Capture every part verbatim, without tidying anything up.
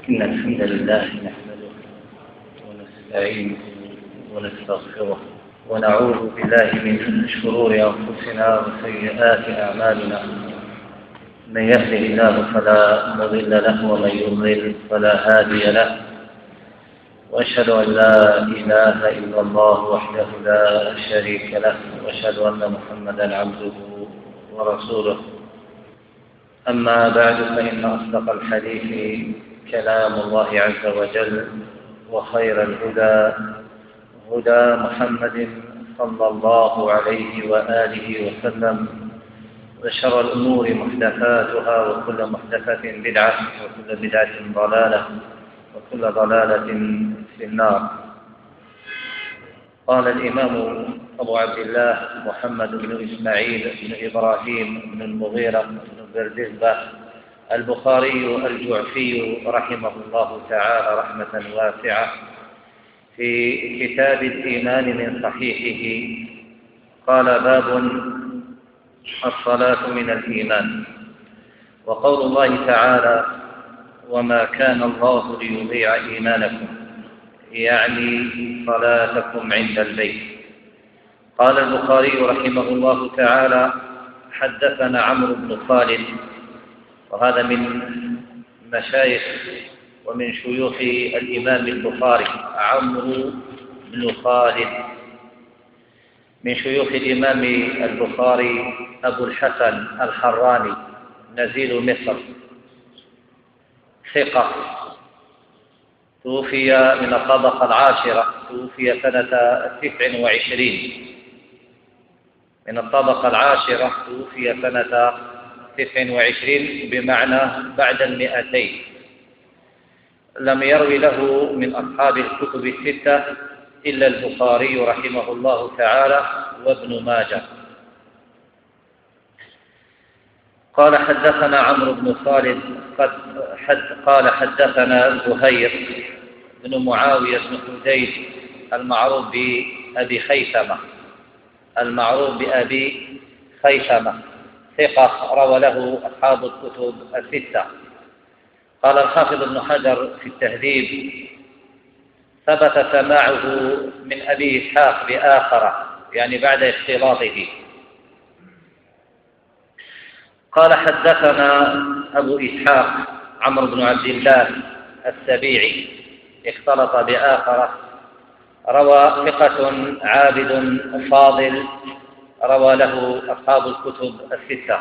إن الحمد لله نحمده ونستعينه ونستغفره ونعوذ بالله من شرور أنفسنا وسيئات أعمالنا. من يهده الله فلا مضل له ومن يضلل فلا هادي له، وأشهد أن لا إله إلا الله وحده لا شريك له، وأشهد أن محمدا عبده ورسوله. أما بعد، فإن أصدق الحديث كلام الله عز وجل، وخير الهدى هدى محمد صلى الله عليه وآله وسلم، وشر الأمور محدثاتها، وكل محدثة بدعة، وكل بدعة ضلالة، وكل ضلالة في النار. قال الإمام أبو عبد الله محمد بن إسماعيل بن إبراهيم بن المغيرة بن بردزبة البخاري الجعفي رحمه الله تعالى رحمة واسعة في كتاب الإيمان من صحيحه، قال: باب الصلاة من الإيمان. وقول الله تعالى: وما كان الله ليضيع إيمانكم، يعني صلاتكم عند البيت. قال البخاري رحمه الله تعالى: حدثنا عمرو بن خالد، وهذا من مشايخ ومن شيوخ الإمام البخاري. عمرو بن خالد من شيوخ الإمام البخاري أبو الحسن الحراني، نزيل مصر، ثقة، توفي من الطبقة العاشرة، توفي سنة تسع وعشرين من الطبقة العاشرة، توفي سنة تسع وعشرين بمعنى بعد المئتين. لم يروي له من أصحاب الكتب الستة إلا البخاري رحمه الله تعالى وابن ماجه. قال: حدثنا عمرو بن خالد قد حد قال حدثنا زهير بن معاوية بن حديد المعروف بأبي خيثمة المعروف بأبي خيثمة ثقة، روى له أصحاب الكتب الستة. قال الحافظ ابن حجر في التهذيب: ثبت سماعه من أبي إسحاق بآخرة، يعني بعد اختلاطه. قال: حدثنا أبو إسحاق عمرو بن عبد الله السبيعي، اختلط بآخرة، روى ثقة عابد فاضل، روى له أصحاب الكتب الستة.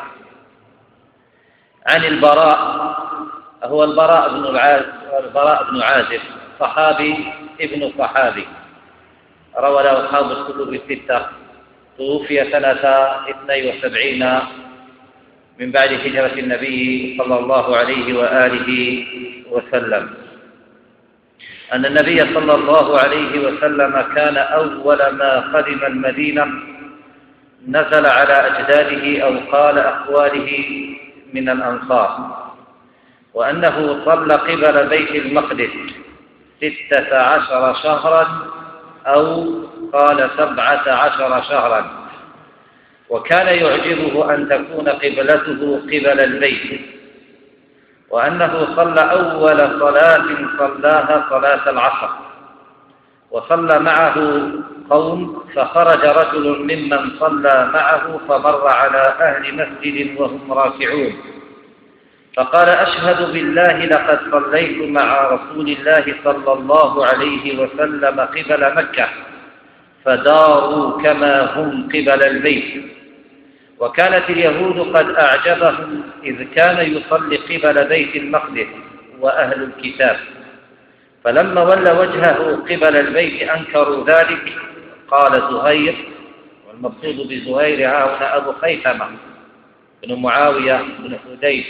عن البراء، هو البراء بن العازب البراء بن عازب صحابي ابن صحابي، روى له أصحاب الكتب الستة. توفي سنة اثنين وسبعين من بعد هجرة النبي صلى الله عليه وآله وسلم، أن النبي صلى الله عليه وسلم كان أول ما قدم المدينة نزل على أجداده أو قال أخواله من الأنصار، وأنه صلى قبل بيت المقدس ستة عشر شهرا أو قال سبعة عشر شهرا، وكان يعجبه أن تكون قبلته قبل البيت، وأنه صلى أول صلاة صلاها صلاة العصر، وصلى معه قوم، فخرج رجل ممن صلى معه فمر على أهل مسجد وهم راكعون، فقال: أشهد بالله لقد صليت مع رسول الله صلى الله عليه وسلم قبل مكة، فداروا كما هم قبل البيت. وكانت اليهود قد أعجبهم إذ كان يصلي قبل بيت المقدس وأهل الكتاب، فلما ولى وجهه قبل البيت أنكروا ذلك. قال زهير، والمقصود بزهير ها هنا أبو خيثمة بن معاوية بن حديد.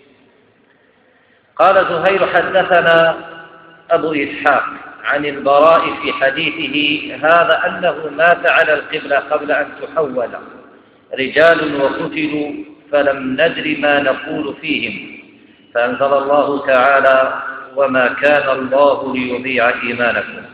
قال زهير: حدثنا أبو إسحاق عن البراء في حديثه هذا أنه مات على القبلة قبل أن تحول رجال وقتلوا، فلم ندر ما نقول فيهم، فأنزل الله تعالى: وما كان الله ليضيع إيمانكم.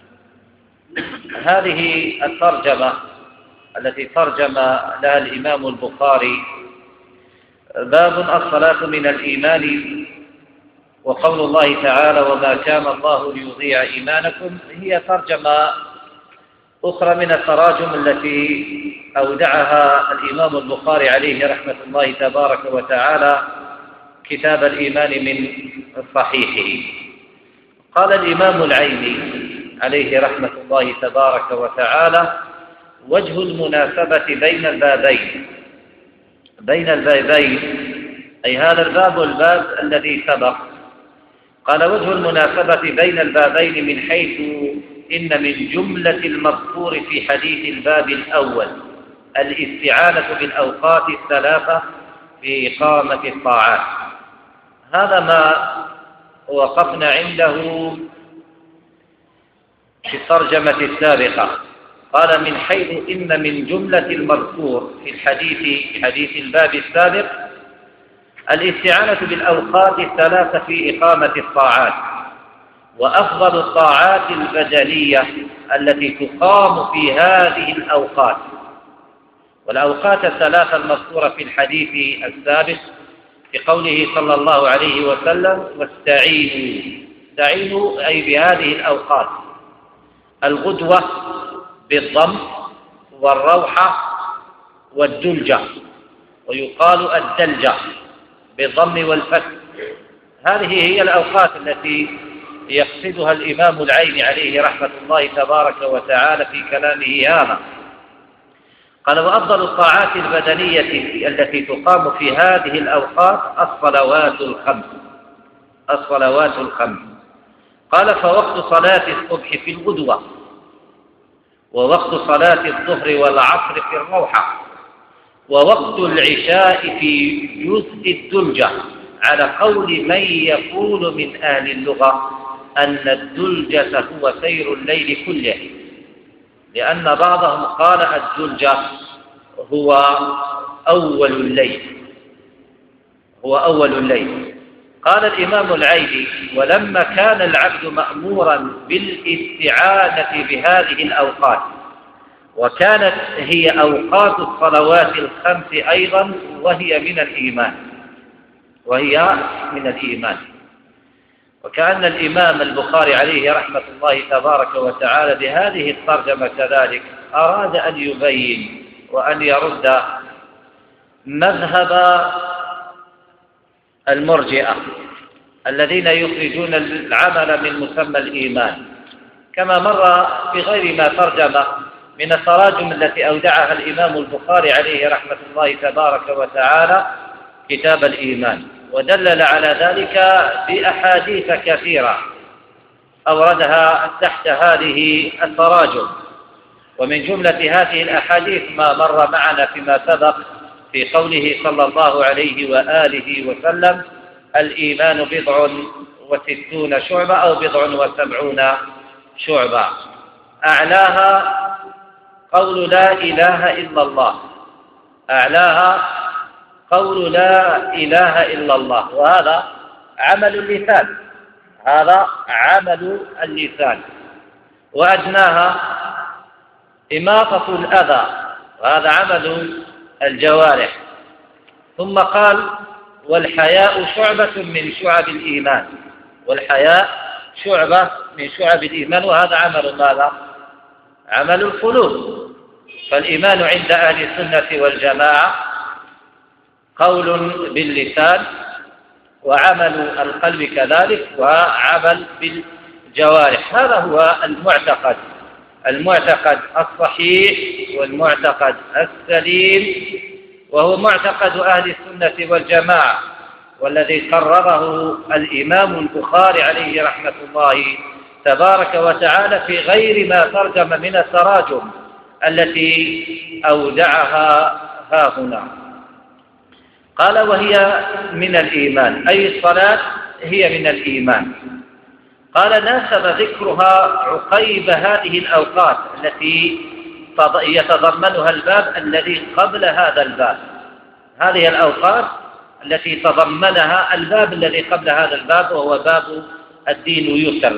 هذه الترجمة التي ترجم لها الإمام البخاري: باب الصلاة من الإيمان، وقول الله تعالى وما كان الله ليضيع إيمانكم هي ترجمة أخرى من التراجم التي أودعها الإمام البخاري عليه رحمة الله تبارك وتعالى كتاب الإيمان من صحيحه. قال الإمام العيني عليه رحمة الله تبارك وتعالى وجه المناسبة بين البابين بين البابين أي هذا الباب والباب الذي سبق. قال وجه المناسبة بين البابين من حيث إن من جملة المذكور في حديث الباب الأول الاستعانة بالأوقات الثلاثة في إقامة الطاعات. هذا ما وقفنا عنده في الترجمة السابقة. قال من حيث إن من جملة المذكور في الحديث في حديث الباب السابق الاستعانة بالأوقات الثلاثة في إقامة الطاعات، وأفضل الطاعات البدنية التي تقام في هذه الأوقات. والأوقات الثلاثة المذكورة في الحديث السابق في قوله صلى الله عليه وسلم واستعينوا استعينوا أي بهذه الأوقات: الغدوة بالضم، والروحة والدلجة، ويقال الدلجة بالضم والفتح. هذه هي الأوقات التي يقصدها الإمام العيني عليه رحمة الله تبارك وتعالى في كلامه هذا. قال وأفضل الطاعات البدنية التي تقام في هذه الأوقات الصلوات الخمس الصلوات الخمس قال فوقت صلاة الصبح في الغدوة، ووقت صلاة الظهر والعصر في الروحة، ووقت العشاء في جزء الدلجة، على قول من يقول من أهل اللغة أن الدلجة هو سير الليل كله، لأن بعضهم قال الدلجة هو أول الليل هو أول الليل. قال الإمام العيني ولما كان العبد مأمورا بالاستعانة بهذه الأوقات، وكانت هي أوقات الصلوات الخمس أيضا وهي من الإيمان وهي من الإيمان وكأن الإمام البخاري عليه رحمة الله تبارك وتعالى بهذه الترجمة كذلك أراد أن يبين وأن يرد مذهب المرجئة الذين يخرجون العمل من مسمى الإيمان، كما مر في غير ما ترجم من التراجم التي أودعها الإمام البخاري عليه رحمة الله تبارك وتعالى كتاب الإيمان، ودلل على ذلك بأحاديث كثيرة أوردها تحت هذه التراجم. ومن جملة هذه الأحاديث ما مر معنا فيما سبق في قوله صلى الله عليه وآله وسلم الإيمان بضع وستون شعبة أو بضع وسبعون شعبة، أعلاها قول لا إله إلا الله أعلاها قول لا إله إلا الله وهذا عمل اللسان هذا عمل اللسان وأدناها إماطة الأذى وهذا عمل الجوارح. ثم قال والحياء شعبة من شعب الإيمان والحياء شعبة من شعب الإيمان وهذا عمل ماذا؟ عمل القلوب. فالإيمان عند أهل السنة والجماعة قول باللسان وعمل القلب كذلك وعمل بالجوارح. هذا هو المعتقد المعتقد الصحيح والمعتقد السليم، وهو معتقد أهل السنة والجماعة والذي قرره الإمام البخاري عليه رحمة الله تبارك وتعالى في غير ما ترجم من التراجم التي أودعها ها هنا. قال وهي من الإيمان أي الصلاة هي من الإيمان. قال ناسب ذكرها عقيب هذه الأوقات التي يتضمنها الباب الذي قبل هذا الباب. هذه الأوقات التي تضمنها الباب الذي قبل هذا الباب وهو باب الدين يسر.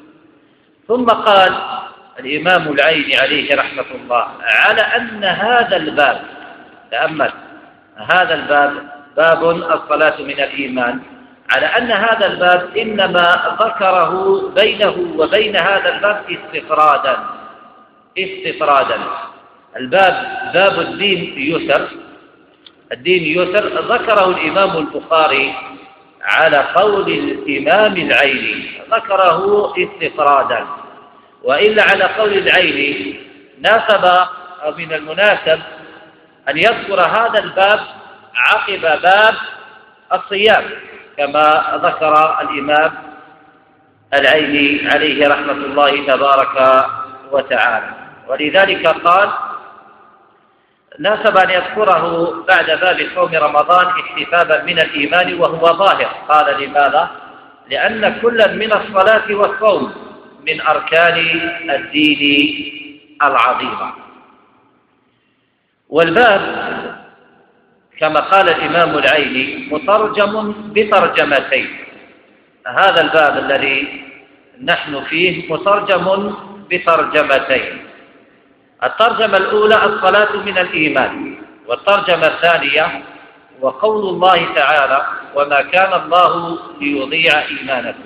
ثم قال الإمام العيني عليه رحمة الله على أن هذا الباب تأمل هذا الباب باب الصلاة من الإيمان على أن هذا الباب إنما ذكره بينه وبين هذا الباب استطرادا استطرادا الباب باب الدين يسر، الدين يسر ذكره الإمام البخاري على قول الإمام العيني، ذكره استطرادا، وإلا على قول العيني ناسب أو من المناسب أن يذكر هذا الباب عقب باب الصيام كما ذكر الإمام العيني عليه رحمة الله تبارك وتعالى، ولذلك قال ناسب أن يذكره بعد باب صوم رمضان احتسابا من الإيمان وهو ظاهر. قال لماذا؟ لأن كلا من الصلاة والصوم من أركان الدين العظيمة. والباب كما قال الإمام العيني مترجم بترجمتين، هذا الباب الذي نحن فيه مترجم بترجمتين، الترجمة الأولى الصلاة من الإيمان، والترجمة الثانية وقول الله تعالى وما كان الله ليضيع إيمانكم.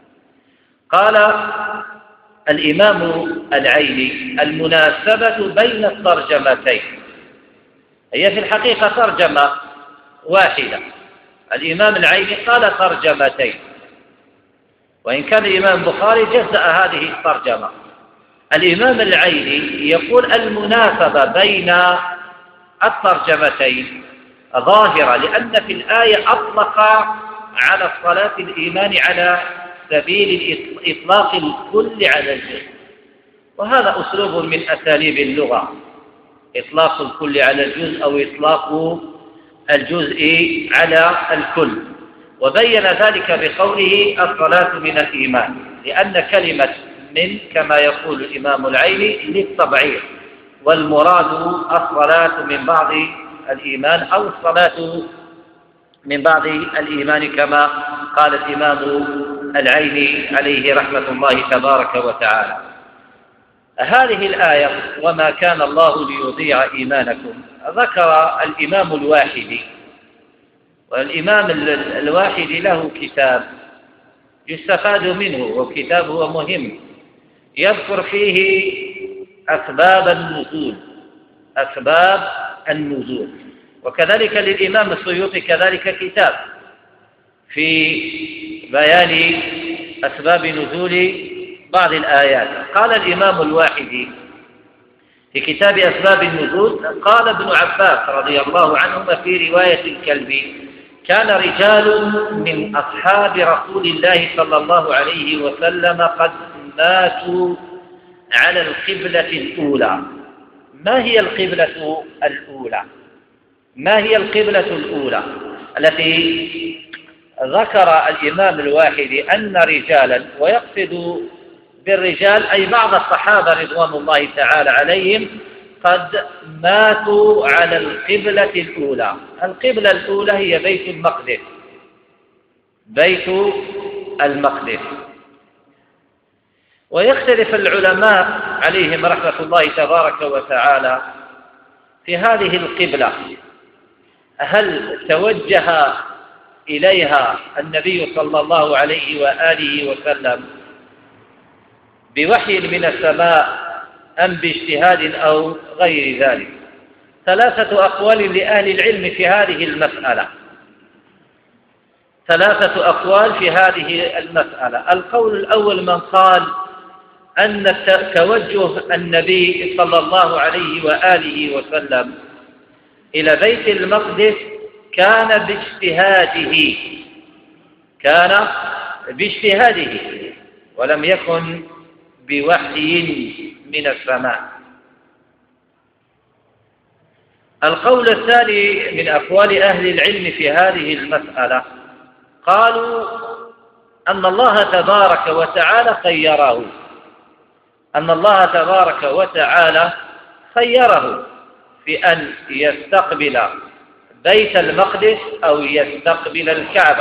قال الإمام العيني المناسبة بين الترجمتين هي في الحقيقة ترجمة واحدة، الإمام العيني قال ترجمتين، وإن كان الإمام البخاري جزأ هذه الترجمة. الإمام العيني يقول المناسبة بين الترجمتين ظاهرة، لأن في الآية أطلق على الصلاة الإيمان على سبيل إطلاق الكل على الجزء، وهذا أسلوب من أساليب اللغة، إطلاق الكل على الجزء أو إطلاق الجزء على الكل، وبين ذلك بقوله الصلاة من الإيمان، لأن كلمة من كما يقول الإمام العيني للتبعير، والمراد الصلاة من بعض الإيمان أو الصلاة من بعض الإيمان كما قال الإمام العيني عليه رحمة الله تبارك وتعالى. هذه الآية وما كان الله ليضيع إيمانكم ذكر الإمام الواحدي، والإمام الواحدي له كتاب يستفاد منه، والكتاب هو مهم، يذكر فيه أسباب النزول أسباب النزول وكذلك للإمام السيوطي كذلك كتاب في بيان أسباب نزول بعض الآيات. قال الإمام الواحدي في كتاب أسباب النزول قال ابن عباس رضي الله عنهما في رواية الكلبي كان رجال من أصحاب رسول الله صلى الله عليه وسلم قد ماتوا على القبلة الأولى. ما هي القبلة الأولى؟ ما هي القبلة الأولى التي ذكر الإمام الواحدي أن رجالا، ويقصد بالرجال أي بعض الصحابة رضوان الله تعالى عليهم، قد ماتوا على القبلة الأولى. القبلة الأولى هي بيت المقدس بيت المقدس ويختلف العلماء عليهم رحمة الله تبارك وتعالى في هذه القبلة، هل توجه إليها النبي صلى الله عليه وآله وسلم بوحي من السماء أم باجتهاد أو غير ذلك؟ ثلاثة أقوال لأهل العلم في هذه المسألة ثلاثة أقوال في هذه المسألة. القول الأول من قال أن توجه النبي صلى الله عليه وآله وسلم إلى بيت المقدس كان باجتهاده كان باجتهاده ولم يكن بوحي من السماء. القول الثاني من أقوال أهل العلم في هذه المسألة قالوا أن الله تبارك وتعالى خيره أن الله تبارك وتعالى خيره في أن يستقبل بيت المقدس أو يستقبل الكعبة،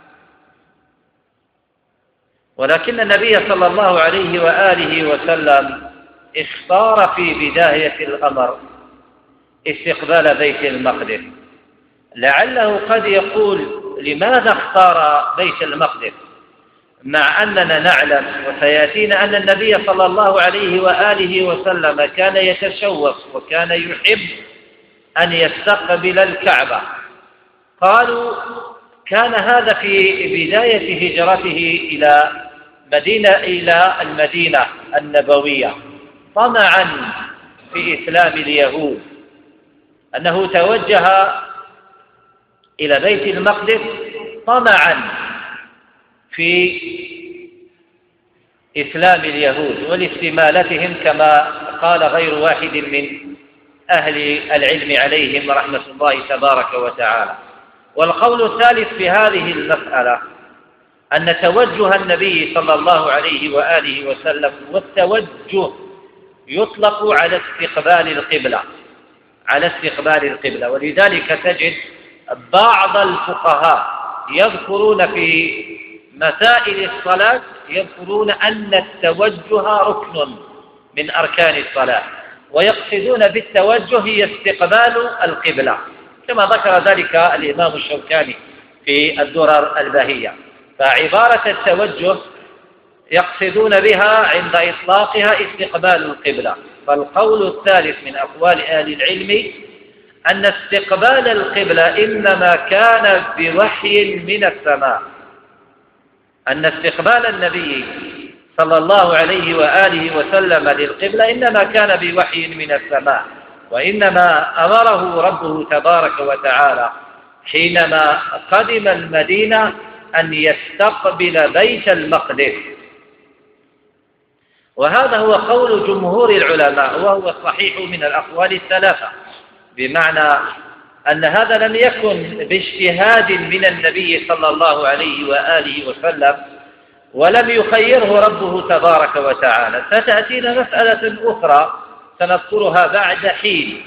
ولكن النبي صلى الله عليه وآله وسلم اختار في بداية الأمر استقبال بيت المقدس، لعله قد يقول لماذا اختار بيت المقدس مع أننا نعلم وسيأتينا أن النبي صلى الله عليه وآله وسلم كان يتشوف وكان يحب أن يستقبل الكعبة؟ قالوا كان هذا في بداية هجرته إلى مدينة إلى المدينة النبوية طمعا في إسلام اليهود، أنه توجه إلى بيت المقدس طمعا في إسلام اليهود ولاستمالتهم، كما قال غير واحد من أهل العلم عليهم رحمة الله تبارك وتعالى. والقول الثالث في هذه المسألة أن توجه النبي صلى الله عليه وآله وسلم، والتوجه يطلق على استقبال القبلة على استقبال القبلة ولذلك تجد بعض الفقهاء يذكرون في مسائل الصلاة يذكرون أن التوجه ركن من أركان الصلاة، ويقصدون بالتوجه هي استقبال القبلة، كما ذكر ذلك الإمام الشوكاني في الدرر البهية. فعبارة التوجه يقصدون بها عند إطلاقها استقبال القبلة. فالقول الثالث من أقوال أهل العلم أن استقبال القبلة إنما كان بوحي من السماء، أن استقبال النبي صلى الله عليه وآله وسلم للقبلة إنما كان بوحي من السماء، وإنما أمره ربه تبارك وتعالى حينما قدم المدينة أن يستقبل بيت المقدس. وهذا هو قول جمهور العلماء وهو الصحيح من الأقوال الثلاثة، بمعنى أن هذا لم يكن باجتهاد من النبي صلى الله عليه وآله وسلم ولم يخيره ربه تبارك وتعالى. ستأتينا مسألة أخرى سنذكرها بعد حين.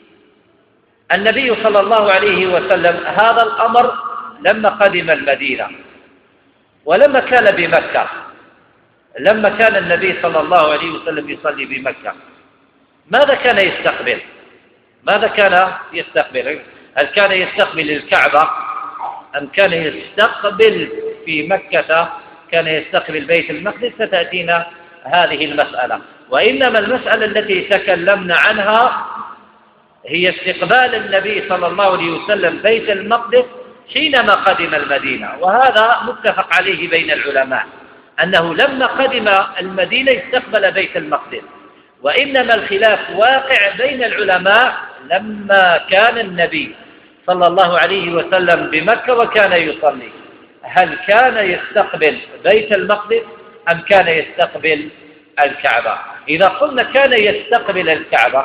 النبي صلى الله عليه وسلم هذا الأمر لما قدم المدينة ولما كان بمكة، لما كان النبي صلى الله عليه وسلم يصلي بمكة ماذا كان يستقبل؟ ماذا كان يستقبل؟ هل كان يستقبل الكعبة أم كان يستقبل في مكة كان يستقبل بيت المقدس؟ ستأتينا هذه المسألة. وإنما المسألة التي تكلمنا عنها هي استقبال النبي صلى الله عليه وسلم بيت المقدس حينما قدم المدينة، وهذا متفق عليه بين العلماء أنه لما قدم المدينة استقبل بيت المقدس، وإنما الخلاف واقع بين العلماء لما كان النبي صلى الله عليه وسلم بمكة وكان يصلي، هل كان يستقبل بيت المقدس أم كان يستقبل الكعبة؟ إذا قلنا كان يستقبل الكعبة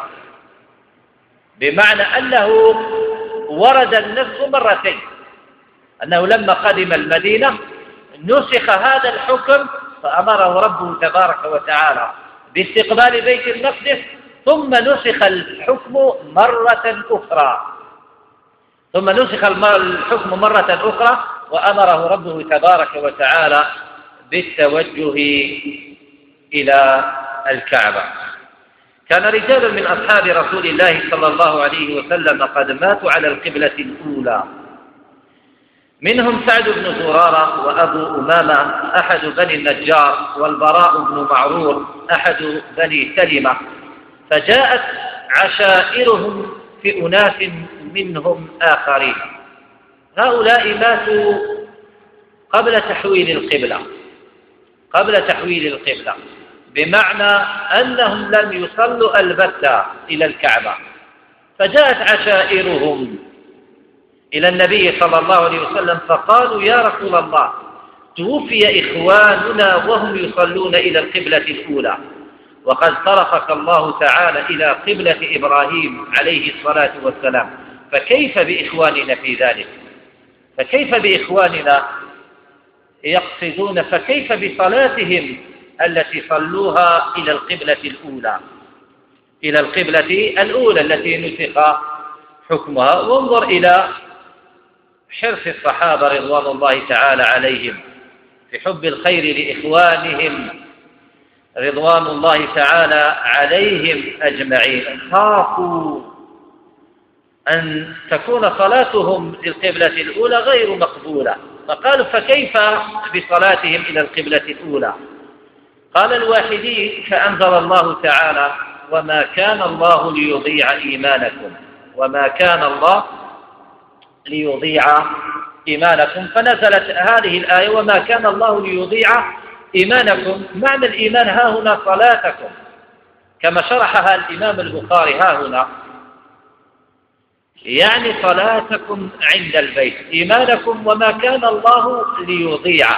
بمعنى أنه ورد النص مرتين، أنه لما قدم المدينة نسخ هذا الحكم فأمره ربه تبارك وتعالى باستقبال بيت المقدس، ثم نسخ الحكم مرة أخرى ثم نسخ الحكم مرة أخرى وأمره ربه تبارك وتعالى بالتوجه إلى الكعبة. كان رجال من أصحاب رسول الله صلى الله عليه وسلم قد ماتوا على القبلة الأولى، منهم سعد بن زرارة وأبو أمامة أحد بني النجار، والبراء بن معرور أحد بني سلمة، فجاءت عشائرهم في أناس منهم آخرين. هؤلاء ماتوا قبل تحويل القبلة قبل تحويل القبلة بمعنى أنهم لم يصلوا البتة إلى الكعبة، فجاءت عشائرهم إلى النبي صلى الله عليه وسلم فقالوا: يا رسول الله، توفي إخواننا وهم يصلون إلى القبلة الأولى، وقد صرفك الله تعالى إلى قبلة إبراهيم عليه الصلاة والسلام، فكيف بإخواننا في ذلك؟ فكيف بإخواننا يقصدون فكيف بصلاتهم التي صلوها إلى القبلة الأولى إلى القبلة الأولى التي نسخ حكمها؟ وانظر إلى حرص الصحابة رضوان الله تعالى عليهم في حب الخير لإخوانهم رضوان الله تعالى عليهم أجمعين. خافوا أن تكون صلاتهم للقبلة الأولى غير مقبولة، فقالوا فكيف بصلاتهم إلى القبلة الأولى؟ قال الواحدي فأنزل الله تعالى وما كان الله ليضيع إيمانكم وما كان الله ليضيع إيمانكم، فنزلت هذه الآية وما كان الله ليضيع إيمانكم. معنى الإيمان ها هنا صلاتكم كما شرحها الإمام البخاري ها هنا، يعني صلاتكم عند البيت، إيمانكم وما كان الله ليضيع.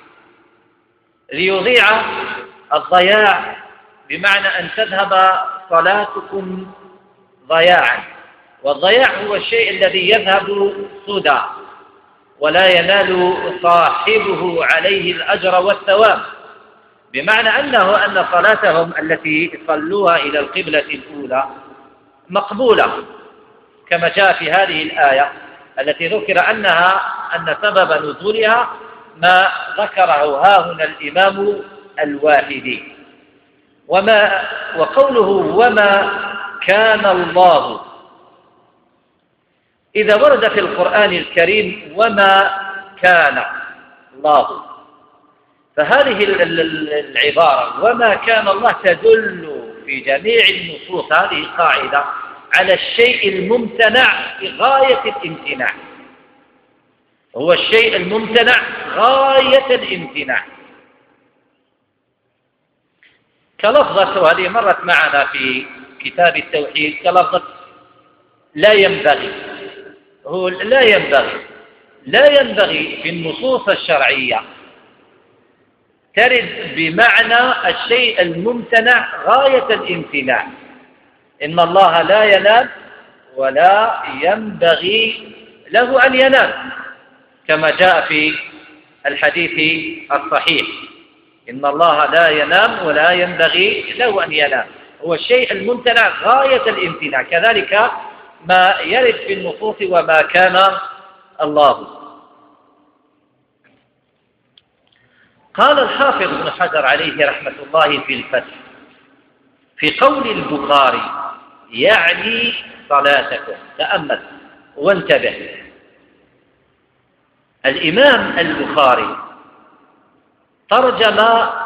ليضيع الضياع بمعنى أن تذهب صلاتكم ضياعا، والضياع هو الشيء الذي يذهب سدى ولا ينال صاحبه عليه الأجر والثواب، بمعنى أنه أن صلاتهم التي صلوها إلى القبلة الأولى مقبولة كما جاء في هذه الآية التي ذكر أنها أن سبب نزولها ما ذكره ها هنا الإمام الواحدي. وما وقوله وما كان الله، إذا ورد في القرآن الكريم وما كان الله، فهذه العبارة وما كان الله تدل في جميع النصوص، هذه القاعدة، على الشيء الممتنع غاية الامتناع، هو الشيء الممتنع غاية الامتناع، كلفظة، وهذه مرت معنا في كتاب التوحيد، كلفظة لا ينبغي. هو لا ينبغي لا ينبغي في النصوص الشرعية ترد بمعنى الشيء الممتنع غاية الامتناع، إن الله لا ينام ولا ينبغي له أن ينام كما جاء في الحديث الصحيح، إن الله لا ينام ولا ينبغي له أن ينام، هو الشيء الممتنع غاية الامتناع. كذلك ما يرد في النصوص وما كان الله. قال الحافظ ابن حجر عليه رحمة الله في الفتح في قول البخاري يعني صلاتكم، تأمل وانتبه، الإمام البخاري ترجم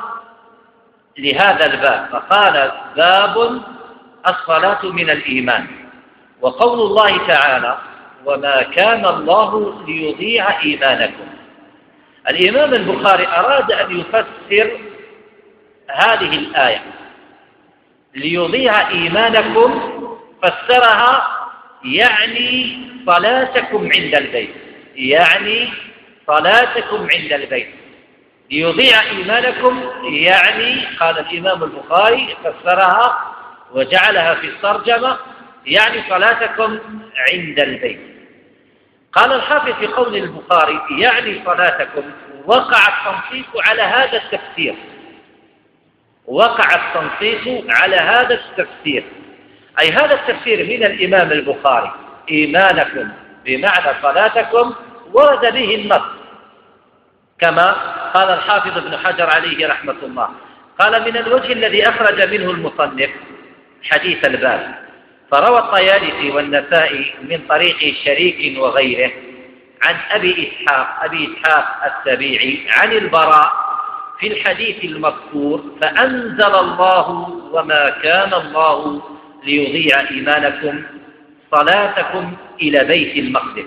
لهذا الباب فقال باب الصلاة من الإيمان، وقول الله تعالى وما كان الله ليضيع إيمانكم. الإمام البخاري أراد أن يفسر هذه الآية ليضيع إيمانكم، فسرها يعني صلاتكم عند البيت، يعني صلاتكم عند البيت. ليضيع إيمانكم يعني قال الإمام البخاري فسرها وجعلها في الترجمة يعني صلاتكم عند البيت. قال الحافظ في قول البخاري يعني صلاتكم، وقع التنصيص على هذا التفسير، وقع التنصيص على هذا التفسير، أي هذا التفسير من الإمام البخاري إيمانكم بمعنى صلاتكم ورد به النص كما قال الحافظ ابن حجر عليه رحمة الله. قال من الوجه الذي أخرج منه المصنف حديث الباب، فروى الطيالسي والنسائي من طريق شريك وغيره عن أبي إسحاق أبي إسحاق السبيعي عن البراء في الحديث المذكور فأنزل الله وما كان الله ليضيع إيمانكم صلاتكم إلى بيت المقدس.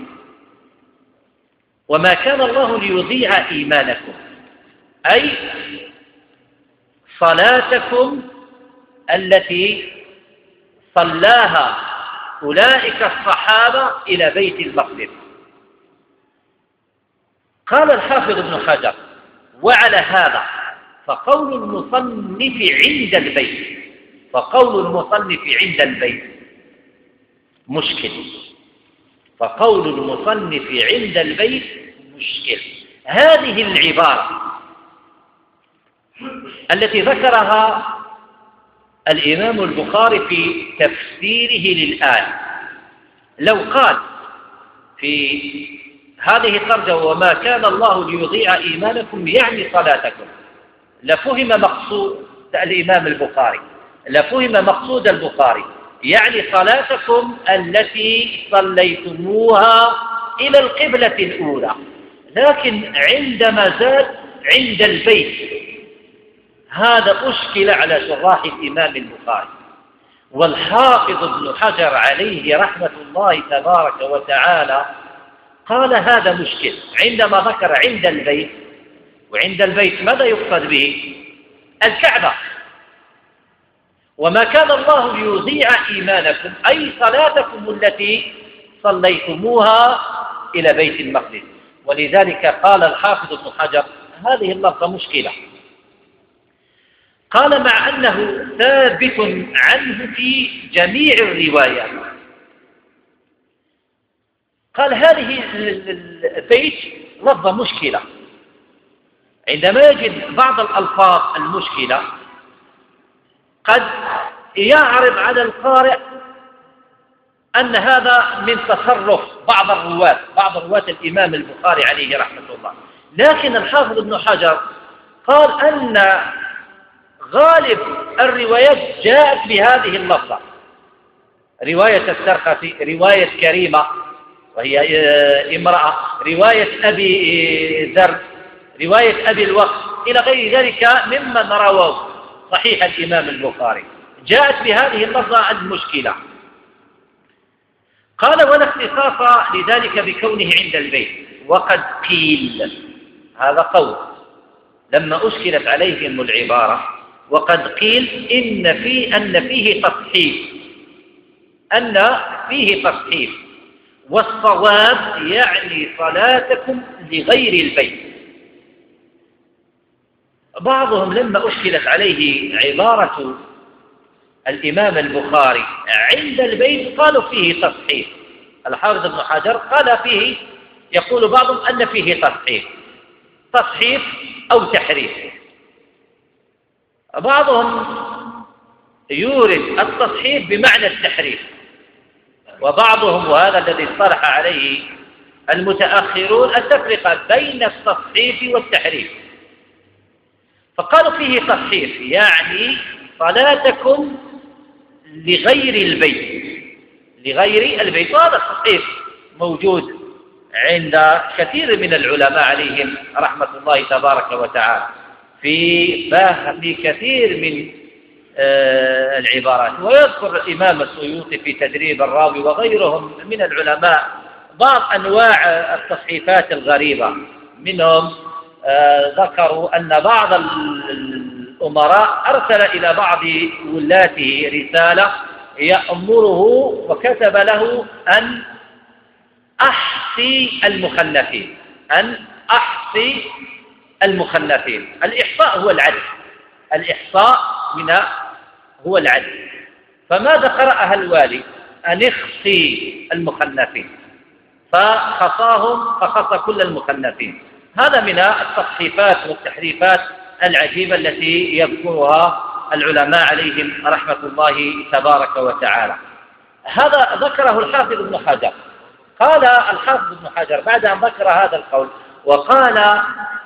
وما كان الله ليضيع إيمانكم أي صلاتكم التي صلاها أولئك الصحابة إلى بيت المقدس. قال الحافظ ابن حجر وعلى هذا فقول المصنف عند البيت فقول المصنف عند البيت مشكل فقول المصنف عند البيت مشكل. هذه العبارة التي ذكرها الإمام البخاري في تفسيره للآية، لو قال في هذه الترجمة وما كان الله ليضيع إيمانكم يعني صلاتكم، لفهم مقصود الإمام البخاري، لفهم مقصود البخاري يعني صلاتكم التي صليتموها إلى القبلة الأولى، لكن عندما زاد عند البيت هذا أشكل على شراح الإمام البخاري. والحافظ ابن حجر عليه رحمة الله تبارك وتعالى قال هذا مشكل عندما ذكر عند البيت. وعند البيت ماذا يقصد به؟ الكعبة. وما كان الله ليضيع إيمانكم أي صلاتكم التي صليتموها إلى بيت المقدس. ولذلك قال الحافظ ابن حجر هذه اللفظة مشكلة. قال مع أنه ثابت عنه في جميع الروايات. قال هذه البيت لفظة مشكلة. عندما يجد بعض الألفاظ المشكلة قد يعرض على القارئ أن هذا من تصرف بعض الرواة بعض رواة الإمام البخاري عليه رحمة الله. لكن الحافظ ابن حجر قال أن غالب الروايات جاءت بهذه اللفظة. رواية السرخسي، رواية كريمة وهي امرأة، رواية أبي ذر، رواية أبي الوقت، إلى غير ذلك ممن رووا صحيح الإمام البخاري جاءت بهذه اللفظة المشكلة. قال ولا اختصاص لذلك بكونه عند البيت. وقد قيل هذا قول لما أشكلت عليهم العبارة، وقد قيل إن في أن فيه تصحيف أن فيه تصحيف والصواب يعني صلاتكم لغير البيت. بعضهم لما أشكلت عليه عبارة الإمام البخاري عند البيت قالوا فيه تصحيف. الحافظ ابن حجر قال فيه، يقول بعضهم أن فيه تصحيف تصحيف أو تحريف. بعضهم يورد التصحيف بمعنى التحريف، وبعضهم وهذا الذي اصطلح عليه المتأخرون التفرقة بين التصحيف والتحريف، فقالوا فيه تصحيف يعني صلاتكم لغير البيت لغير البيت. وهذا التصحيف موجود عند كثير من العلماء عليهم رحمة الله تبارك وتعالى في فهم كثير من آه العبارات. ويذكر الإمام السيوطي في تدريب الراوي وغيرهم من العلماء بعض أنواع التصحيفات الغريبة. منهم آه ذكروا أن بعض الأمراء أرسل إلى بعض ولاته رسالة يأمره وكتب له أن أحصي المخلفين أن أحصي المخلفين. الإحصاء هو العدل، الإحصاء من هو العدل. فماذا قرأها الوالي؟ أن اخصي المخلفين، فخصاهم فخص كل المخلفين. هذا من التصحيفات والتحريفات العجيبة التي يذكرها العلماء عليهم رحمة الله تبارك وتعالى. هذا ذكره الحافظ ابن حجر. قال الحافظ ابن حجر بعد أن ذكر هذا القول وقال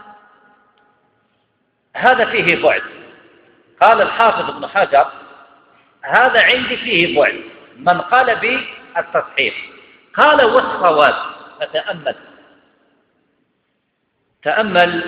هذا فيه بعد. قال الحافظ ابن حجر هذا عندي فيه بعد من قال بالتصحيح. قال والصواب، فتأمل تأمل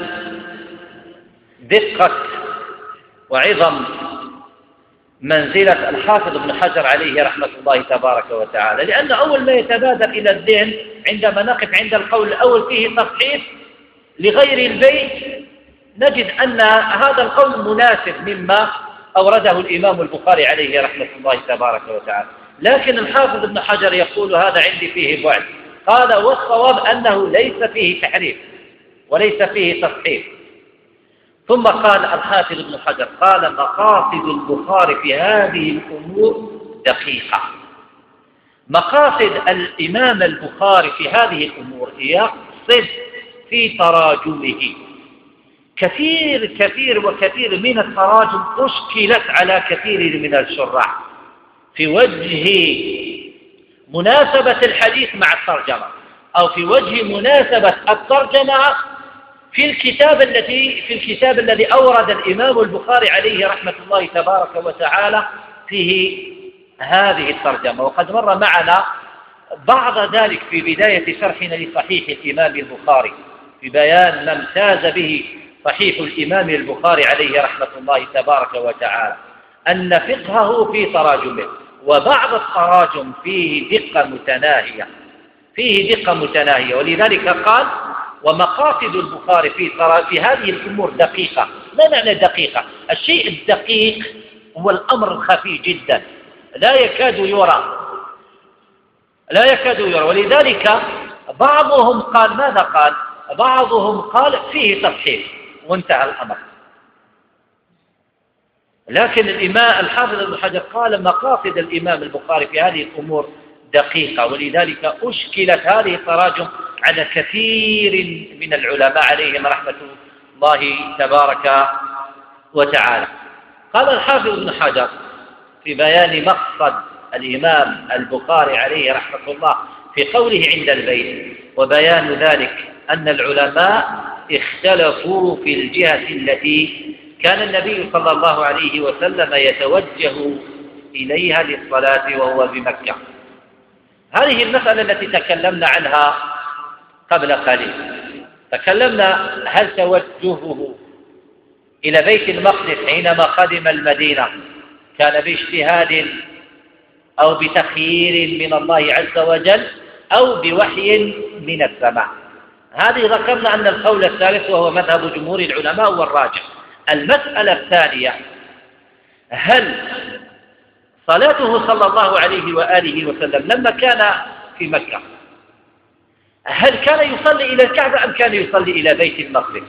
دقة وعظم منزلة الحافظ ابن حجر عليه رحمة الله تبارك وتعالى. لأن أول ما يتبادر إلى الذهن عندما نقف عند القول الأول فيه تصحيح لغير البيت نجد أن هذا القول مناسب مما أورده الإمام البخاري عليه رحمة الله تبارك وتعالى. لكن الحافظ ابن حجر يقول هذا عندي فيه بعد. قال والصواب أنه ليس فيه تحريف وليس فيه تصحيح. ثم قال الحافظ ابن حجر قال مقاصد البخاري في هذه الأمور دقيقة. مقاصد الإمام البخاري في هذه الأمور يقصد في تراجمه. كثير كثير وكثير من التراجم أشكلت على كثير من الشراح في وجه مناسبة الحديث مع الترجمة أو في وجه مناسبة الترجمة في الكتاب الذي في الكتاب الذي أورد الإمام البخاري عليه رحمة الله تبارك وتعالى فيه هذه الترجمة، وقد مر معنا بعض ذلك في بداية شرحنا لصحيح الإمام البخاري في بيان ما امتاز به صحيح الإمام البخاري عليه رحمة الله تبارك وتعالى، أن فقهه في تراجمه، وبعض التراجم فيه دقة متناهية فيه دقة متناهية ولذلك قال ومقاصد البخاري في في هذه الأمور دقيقة. ما معنى دقيقة؟ الشيء الدقيق هو الأمر الخفي جدا لا يكاد يرى لا يكاد يرى ولذلك بعضهم قال ماذا قال؟ بعضهم قال فيه تصحيح وانتهى الأمر، لكن الإمام الحافظ ابن حجر قال مقاصد الإمام البخاري في هذه الأمور دقيقة، ولذلك أشكلت هذه التراجم على كثير من العلماء عليهم رحمة الله تبارك وتعالى. قال الحافظ ابن حجر في بيان مقصد الإمام البخاري عليه رحمة الله في قوله عند البيت، وبيان ذلك أن العلماء اختلفوا في الجهة التي كان النبي صلى الله عليه وسلم يتوجه إليها للصلاة وهو بمكة. هذه المسألة التي تكلمنا عنها قبل قليل، تكلمنا هل توجهه إلى بيت المقدس حينما قدم المدينة كان باجتهاد أو بتخيير من الله عز وجل أو بوحي من السماء. هذه ذكرنا أن القول الثالث وهو مذهب جمهور العلماء والراجح. المسألة الثانية، هل صلاته صلى الله عليه وآله وسلم لما كان في مكة هل كان يصلي إلى الكعبة أم كان يصلي إلى بيت المقدس؟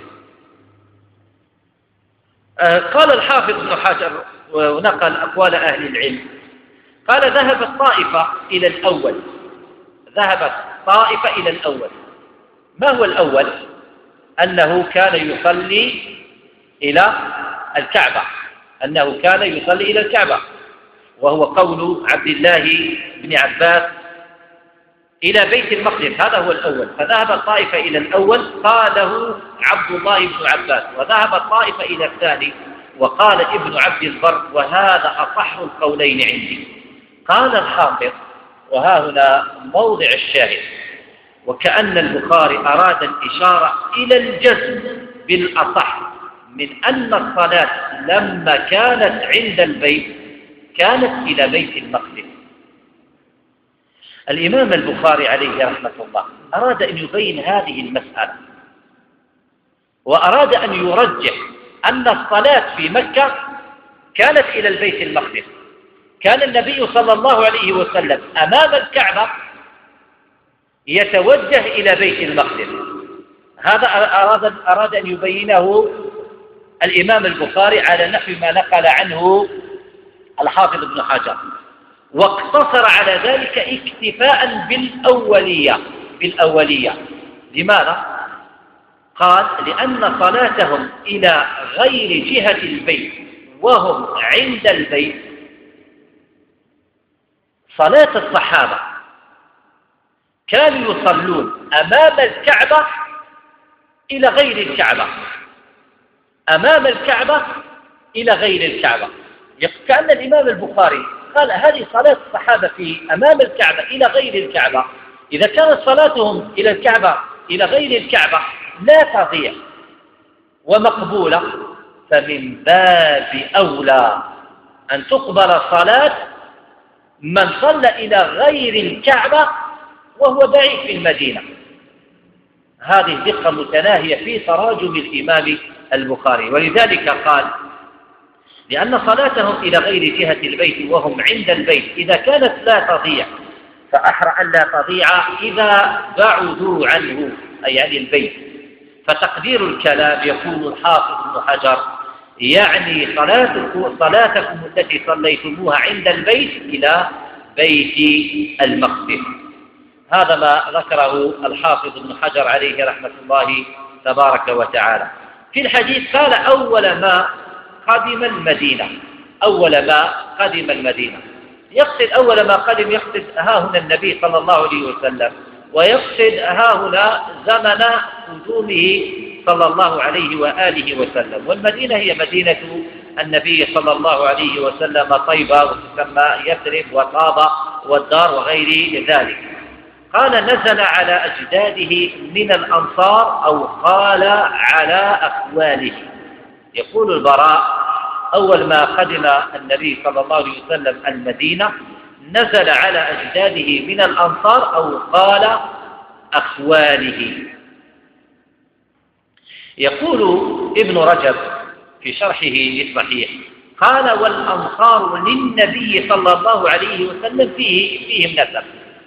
آه قال الحافظ ابن حجر ونقل أقوال أهل العلم، قال ذهبت طائفة إلى الأول ذهبت طائفة إلى الأول ما هو الأول؟ أنه كان يصلي إلى الكعبة أنه كان يصلي إلى الكعبة وهو قول عبد الله بن عباس إلى بيت المقدس، هذا هو الأول. فذهب الطائفة إلى الأول قاله عبد الله بن عباس، وذهب الطائفة إلى الثاني وقال ابن عبد البر وهذا أصح القولين عندي. قال الحافظ وها هنا موضع الشاهد، وكأن البخاري أراد الإشارة إلى الجزم بالأصح من أن الصلاة لما كانت عند البيت كانت إلى بيت المقدس. الإمام البخاري عليه رحمة الله أراد أن يبين هذه المسألة، وأراد أن يرجح أن الصلاة في مكة كانت إلى البيت المقدس. كان النبي صلى الله عليه وسلم أمام الكعبة يتوجه إلى بيت المقدس. هذا أراد, أراد أن يبينه الإمام البخاري على نحو ما نقل عنه الحافظ ابن حجر، واقتصر على ذلك اكتفاء بالأولية بالأولية لماذا؟ قال لأن صلاتهم إلى غير جهة البيت وهم عند البيت صلاة الصحابة كانوا يصلون أمام الكعبة إلى غير الكعبة أمام الكعبة إلى غير الكعبة. كأن الإمام البخاري قال هذه صلاة الصحابة في أمام الكعبة إلى غير الكعبة، إذا كانت صلاتهم إلى الكعبة إلى غير الكعبة لا تضيع ومقبولة، فمن باب أولى أن تقبل صلاة من صلى إلى غير الكعبة وهو بعيد في المدينة. هذه دقة متناهية في تراجم الإمام البخاري، ولذلك قال لأن صلاتهم إلى غير جهة البيت وهم عند البيت إذا كانت لا تضيع فأحرى أن لا تضيع إذا بعدوا عنه أي عن البيت. فتقدير الكلام يقول الحافظ ابن حجر يعني صلاتكم, صلاتكم التي صليتموها عند البيت إلى بيت المقدس. هذا ما ذكره الحافظ ابن حجر عليه رحمة الله تبارك وتعالى. في الحديث قال أول ما قدم المدينة أول ما قدم المدينة يقصد أول ما قدم يقصد ها هنا النبي صلى الله عليه وسلم، ويقصد ها هنا زمن قدومه صلى الله عليه وآله وسلم. والمدينة هي مدينة النبي صلى الله عليه وسلم طيبة وتسمى يثرب وطابة والدار وغير ذلك. قال نزل على أجداده من الأنصار أو قال على أخواله. يقول البراء أول ما قدم النبي صلى الله عليه وسلم المدينة نزل على أجداده من الأنصار أو قال أخواله. يقول ابن رجب في شرحه للصحيح قال والأنصار للنبي صلى الله عليه وسلم فيه فيهم نسب.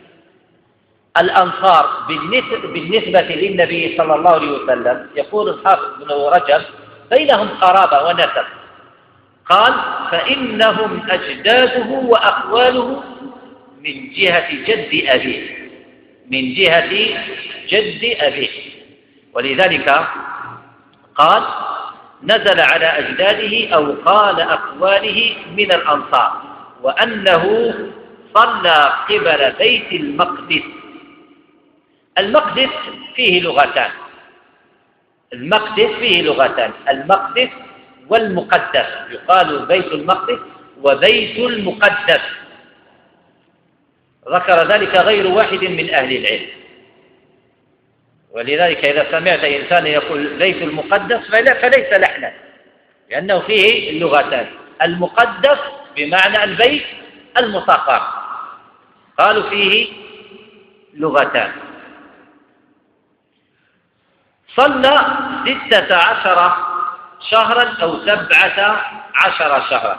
الأنصار بالنسبة للنبي صلى الله عليه وسلم يقول الحافظ ابن رجب بينهم قرابة ونسب. قال فإنهم أجداده وأخواله من جهة جد أبيه من جهة جد أبيه ولذلك قال نزل على أجداده أو قال أخواله من الأنصار وأنه صلى قبل بيت المقدس. المقدس فيه لغتان المقدس فيه لغتان المقدس والمقدس. يقال بيت المقدس وبيت المقدس، ذكر ذلك غير واحد من أهل العلم. ولذلك إذا سمعت إنسان يقول بيت المقدس فليس لحنا، لأنه فيه اللغتان، المقدس بمعنى البيت المطهر، قالوا فيه لغتان. صلى ستة عشر شهرا أو سبعة عشر شهرا،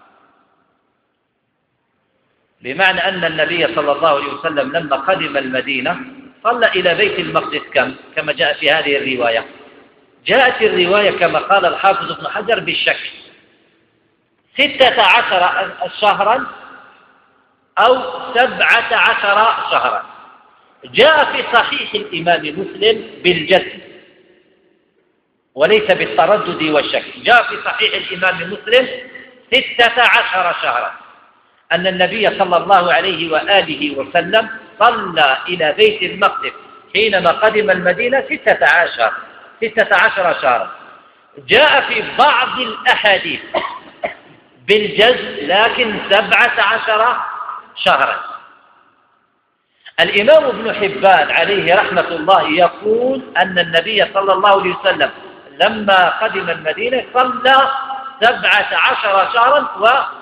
بمعنى أن النبي صلى الله عليه وسلم لما قدم المدينة صلى إلى بيت المقدس كم كما جاء في هذه الرواية. جاءت الرواية كما قال الحافظ ابن حجر بالشك ستة عشر شهرا أو سبعة عشر شهرا. جاء في صحيح الإمام مسلم بالجزم وليس بالتردد والشك. جاء في صحيح الإمام مسلم ستة عشر شهرا أن النبي صلى الله عليه وآله وسلم صلى إلى بيت المقدس حينما قدم المدينة ستة عشر ستة عشر شهرا. جاء في بعض الأحاديث بالجزم لكن سبعة عشر شهرا. الإمام ابن حبان عليه رحمة الله يقول أن النبي صلى الله عليه وسلم لما قدم المدينة صلى سبعة عشر شهرا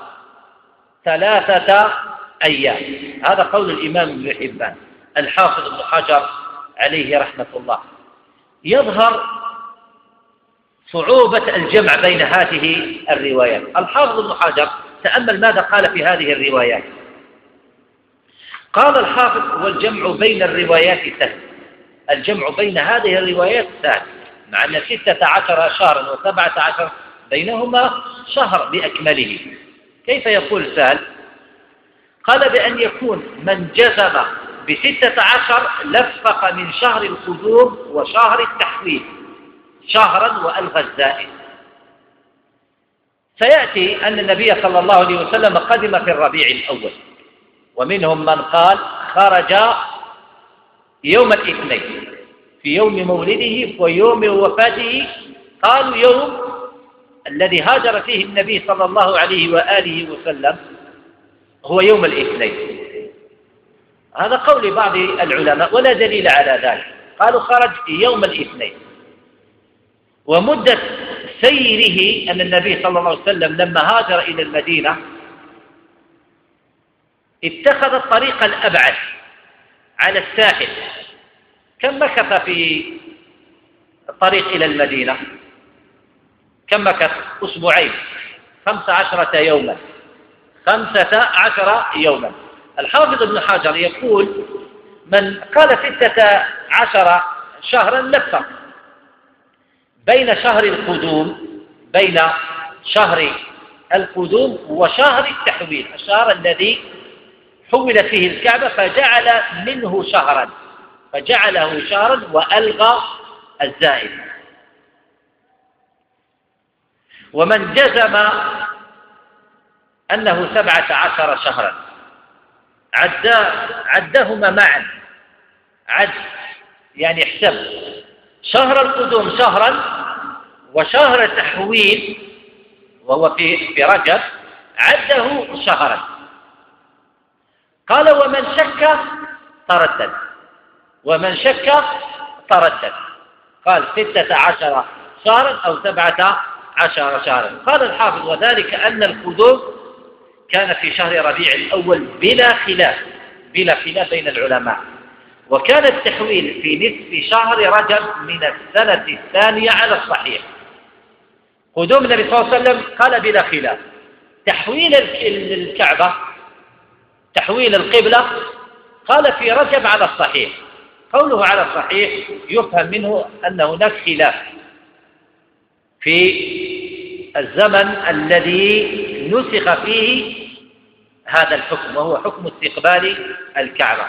وثلاثة أيام. هذا قول الإمام ابن حبان. الحافظ ابن حجر عليه رحمة الله يظهر صعوبة الجمع بين هذه الروايات. الحافظ ابن حجر تأمل ماذا قال في هذه الروايات. قال الحافظ والجمع بين الروايات سهل. الجمع بين هذه الروايات سهل، مع أن ستة عشر شهرا وسبعة عشر بينهما شهر بأكمله. كيف يقول سهل؟ قال بأن يكون من جزم بستة عشر لفق من شهر القدوم وشهر التحويل شهرا وألغى الزائد. سيأتي أن النبي صلى الله عليه وسلم قدم في الربيع الأول، ومنهم من قال خرج يوم الاثنين في يوم مولده ويوم وفاته. قالوا يوم الذي هاجر فيه النبي صلى الله عليه وآله وسلم هو يوم الاثنين. هذا قول بعض العلماء ولا دليل على ذلك. قالوا خرج يوم الاثنين. ومدة سيره أن النبي صلى الله عليه وسلم لما هاجر إلى المدينة اتخذ الطريق الأبعد على الساحل. كم مكث في الطريق إلى المدينة؟ كم مكث؟ أسبوعين، خمسة عشرة يوما خمسة عشر يوما. الحافظ ابن حجر يقول من قال ستة عشر شهرا لفق بين شهر القدوم بين شهر القدوم وشهر التحويل، الشهر الذي حولت فيه الكعبة، فجعل منه شهرا فجعله شهرا وألغى الزائد. ومن جزم أنه سبعة عشر شهرا عد عدهما معا عد يعني احسب شهر القدوم شهرا وشهر التحويل وهو في في رجب عده شهرا. قال ومن شك تردد، ومن شك تردد، قال ستة عشر شهرا أو سبعة عشر شهرا. قال الحافظ وذلك أن القدوم كان في شهر ربيع الأول بلا خلاف بلا خلاف بين العلماء، وكان التحويل في نصف شهر رجب من السنة الثانية على الصحيح. قدوم النبي صلى الله عليه وسلم قال بلا خلاف. تحويل الكعبة تحويل القبلة قال في رجب على الصحيح. قوله على الصحيح يفهم منه أن هناك خلاف في الزمن الذي نسخ فيه هذا الحكم، وهو حكم استقبال الكعبة.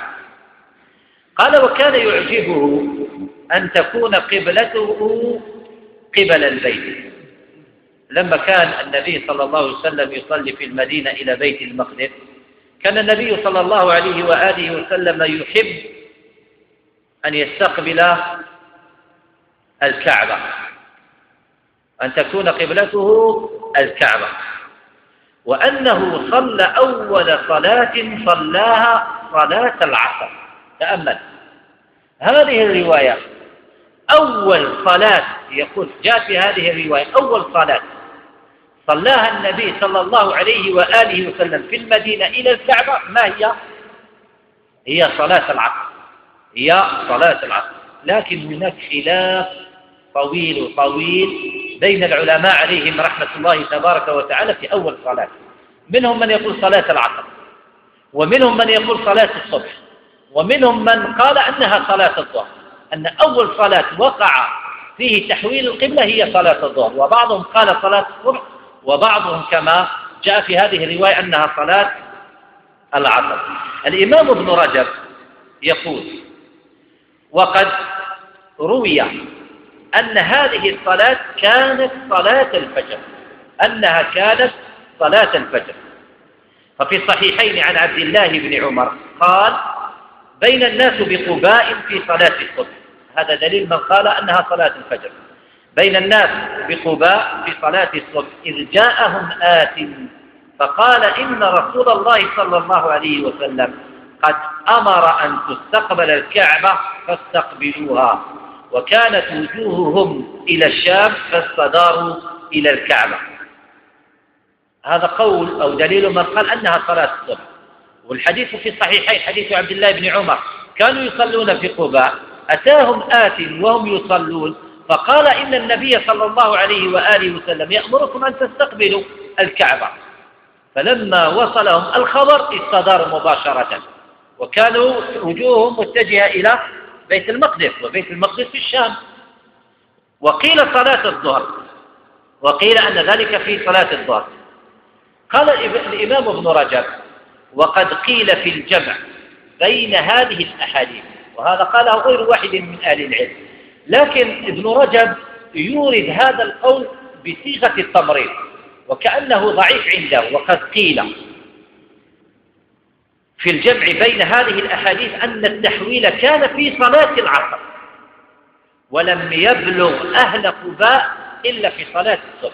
قال وكان يعجبه أن تكون قبلته قبل البيت. لما كان النبي صلى الله عليه وسلم يصلي في المدينة إلى بيت المقدس، كان النبي صلى الله عليه وآله وسلم يحب أن يستقبل الكعبة، أن تكون قبلته الكعبة، وأنه صلى أول صلاة صلاها صلاة العصر. تأمل هذه الرواية، أول صلاة يقول جاء في هذه الرواية أول صلاة صلاها النبي صلى الله عليه وآله وسلم في المدينة إلى الكعبة ما هي؟ هي صلاة العصر، هي صلاة العصر. لكن هناك خلاف طويل طويل بين العلماء عليهم رحمة الله تبارك وتعالى في أول صلاة. منهم من يقول صلاة العصر، ومنهم من يقول صلاة الصبح، ومنهم من قال أنها صلاة الظهر، أن أول صلاة وقع فيه تحويل القبلة هي صلاة الظهر، وبعضهم قال صلاة الصبح، وبعضهم كما جاء في هذه الرواية أنها صلاة العصر. الإمام ابن رجب يقول وقد روي أن هذه الصلاة كانت صلاة الفجر، أنها كانت صلاة الفجر. ففي الصحيحين عن عبد الله بن عمر قال بين الناس بقباء في صلاة الصبح، هذا دليل من قال أنها صلاة الفجر. بين الناس بقباء في صلاة الصبح إذ جاءهم آت فقال إن رسول الله صلى الله عليه وسلم قد أمر أن تستقبل الكعبة فاستقبلوها، وكانت وجوههم إلى الشام فاستداروا إلى الكعبة. هذا قول أو دليل من قال أنها صلاة الصبح. والحديث في الصحيحين حديث عبد الله بن عمر كانوا يصلون في قباء، أتاهم آت وهم يصلون فقال إن النبي صلى الله عليه وآله وسلم يأمركم أن تستقبلوا الكعبة، فلما وصلهم الخبر استداروا مباشرة، وكانوا وجوههم متجهة إلى بيت المقدس، وبيت المقدس في الشام. وقيل صلاة الظهر، وقيل أن ذلك في صلاة الظهر. قال الإمام ابن رجب وقد قيل في الجمع بين هذه الأحاديث، وهذا قاله غير واحد من أهل العلم، لكن ابن رجب يورد هذا القول بصيغة التمريض وكأنه ضعيف عنده. وقد قيل في الجمع بين هذه الأحاديث أن التحويل كان في صلاة العصر ولم يبلغ أهل قباء إلا في صلاة الصبح،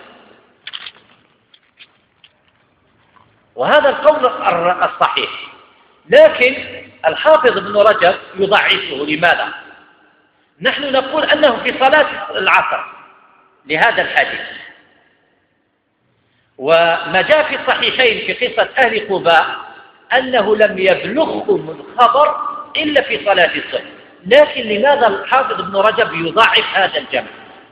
وهذا القول الصحيح. لكن الحافظ ابن رجب يضعفه. لماذا؟ نحن نقول أنه في صلاة العصر لهذا الحديث، وما جاء في الصحيحين في قصة أهل قباء أنه لم يبلغهم الخبر إلا في صلاة الصبح. لكن لماذا الحافظ ابن رجب يضعف هذا الجمع؟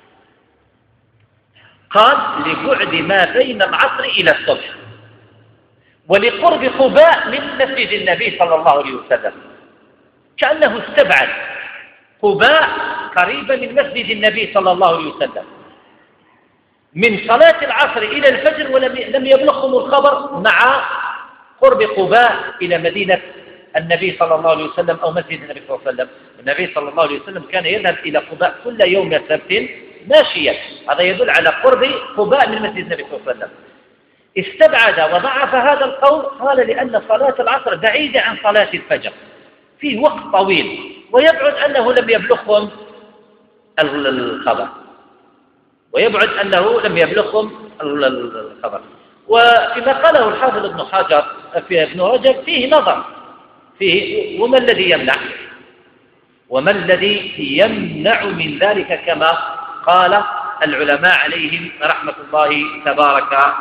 قال لبعد ما بين العصر إلى الصبح، ولقرب قباء من مسجد النبي صلى الله عليه وسلم، كأنه استبعد قباء قريبا من مسجد النبي صلى الله عليه وسلم من صلاة العصر إلى الفجر، ولم يبلغهم الخبر مع قرب قباء إلى مدينة النبي صلى الله عليه وسلم أو مسجد النبي صلى الله عليه وسلم. النبي صلى الله عليه وسلم كان يذهب إلى قباء كل يوم سبت ماشيا، هذا يدل على قرب قباء من مسجد النبي صلى الله عليه وسلم. استبعد وضعف هذا القول، قال لأن صلاة العصر بعيدة عن صلاة الفجر فيه وقت طويل، ويبعد أنه لم يبلغهم الخبر. ويبعد أنه لم يبلغهم الخبر. وفيما قاله الحافظ ابن حجر في ابن رجب فيه نظر فيه، وما الذي يمنع وما الذي يمنع من ذلك كما قال العلماء عليهم رحمة الله تبارك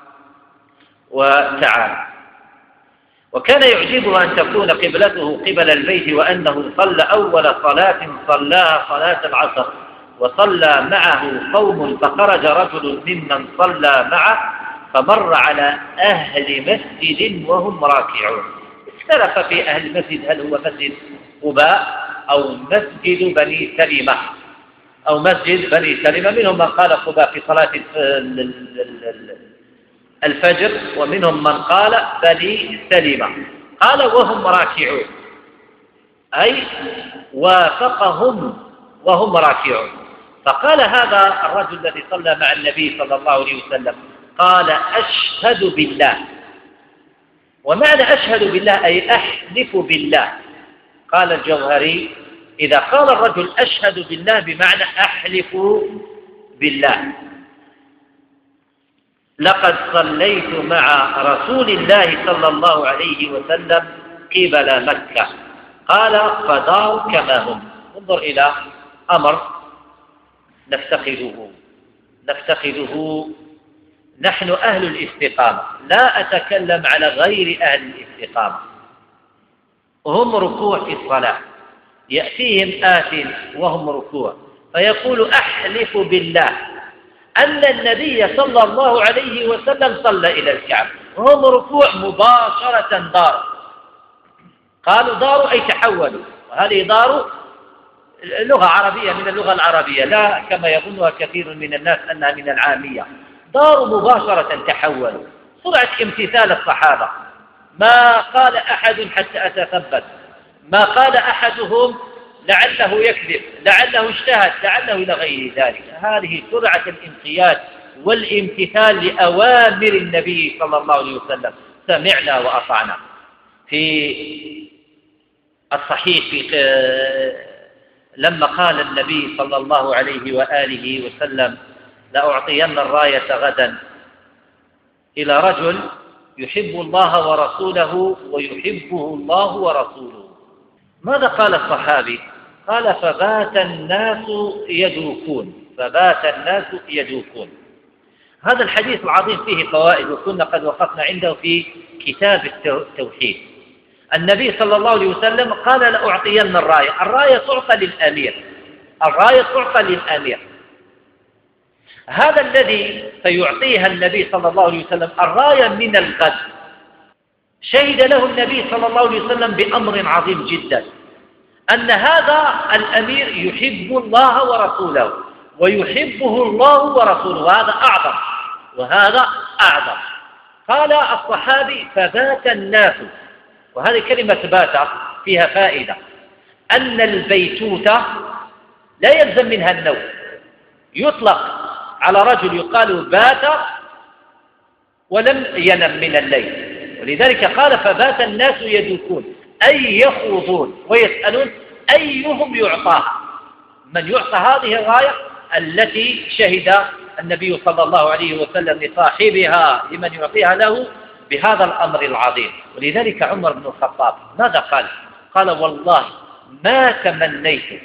وتعالى. وكان يعجبه أن تكون قبلته قبل البيت، وأنه صلى أول صلاة صلاها صلاة العصر وصلى معه قوم، فخرج رجل ممن صلى معه فمر على أهل مسجد وهم راكعون. اختلف في أهل المسجد هل هو مسجد قباء أو مسجد بني سلمة أو مسجد بني سلمة. منهم من قال قباء في صلاة الفجر، ومنهم من قال بني سلمة. قال وهم راكعون، أي وافقهم وهم راكعون. فقال هذا الرجل الذي صلى مع النبي صلى الله عليه وسلم قال أشهد بالله. ومعنى أشهد بالله أي أحلف بالله. قال الجوهري إذا قال الرجل أشهد بالله بمعنى أحلف بالله. لقد صليت مع رسول الله صلى الله عليه وسلم قبل مكة. قال فداروا كما هم. انظر إلى أمر نفتقده نفتقده نحن أهل الاستقامة، لا أتكلم على غير أهل الاستقامة. هم ركوع في الصلاة، يأتيهم آت وهم ركوع فيقول أحلف بالله أن النبي صلى الله عليه وسلم صلى إلى الكعبة، وهم ركوع مباشرة دار. قالوا داروا أي تحولوا، وهذه دار لغة عربية من اللغة العربية، لا كما يظنها كثير من الناس أنها من العامية. دار مباشرة تحولوا. سرعة امتثال الصحابة، ما قال أحد حتى أتثبت، ما قال أحدهم لعله يكذب، لعله اجتهد، لعله إلى غير ذلك. هذه سرعة الانقياد والامتثال لأوامر النبي صلى الله عليه وسلم. سمعنا وأطعنا. في الصحيح في لما قال النبي صلى الله عليه وآله وسلم لأعطين الراية غدا إلى رجل يحب الله ورسوله ويحبه الله ورسوله، ماذا قال الصحابي؟ قال فبات الناس يدوكون، فبات الناس يدوكون. هذا الحديث العظيم فيه فوائد، وكنا قد وقفنا عنده في كتاب التوحيد. النبي صلى الله عليه وسلم قال لأعطين الراية. الراية تعطى للأمير، الراية تعطى للأمير. هذا الذي سيعطيها النبي صلى الله عليه وسلم الراية من الغد، شهد له النبي صلى الله عليه وسلم بأمر عظيم جدا، أن هذا الأمير يحب الله ورسوله ويحبه الله ورسوله، وهذا أعظم وهذا أعظم. قال الصحابي فبات الناس، وهذه كلمة بات فيها فائدة، أن البيتوتة لا يلزم منها النوم. يطلق على رجل يقال بات ولم ينم من الليل، ولذلك قال فبات الناس يدوكون أي يخوضون ويسألون أيهم يعطاها، من يعطى هذه الراية التي شهد النبي صلى الله عليه وسلم لصاحبها لمن يعطيها له بهذا الأمر العظيم. ولذلك عمر بن الخطاب ماذا قال؟ قال والله ما تمنيت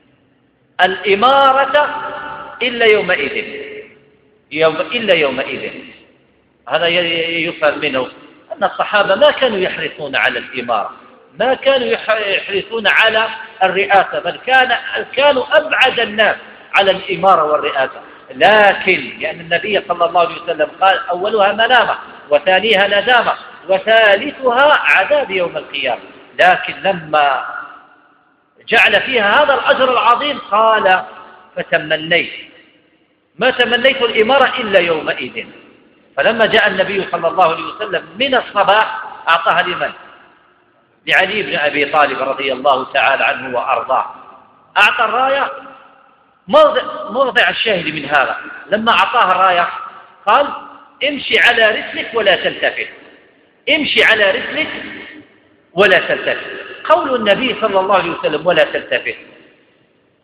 الإمارة إلا يومئذ يوم إلا يومئذ. هذا يفهم منه أن الصحابة ما كانوا يحرصون على الإمارة، ما كانوا يحرصون على الرئاسة، بل كان كانوا أبعد الناس على الإمارة والرئاسة. لكن لأن النبي صلى الله عليه وسلم قال أولها ملامة وثانيها ندامة وثالثها عذاب يوم القيامة، لكن لما جعل فيها هذا الأجر العظيم قال فتمنيت ما تمنيت الإمارة إلا يومئذ. فلما جاء النبي صلى الله عليه وسلم من الصباح أعطاها لمن؟ لعلي بن أبي طالب رضي الله تعالى عنه وأرضاه. أعطى الراية موضع, موضع الشاهد من هذا، لما أعطاها الراية قال امشي على رسلك ولا تلتفت، امشي على رسلك ولا تلتفت. قول النبي صلى الله عليه وسلم ولا تلتفت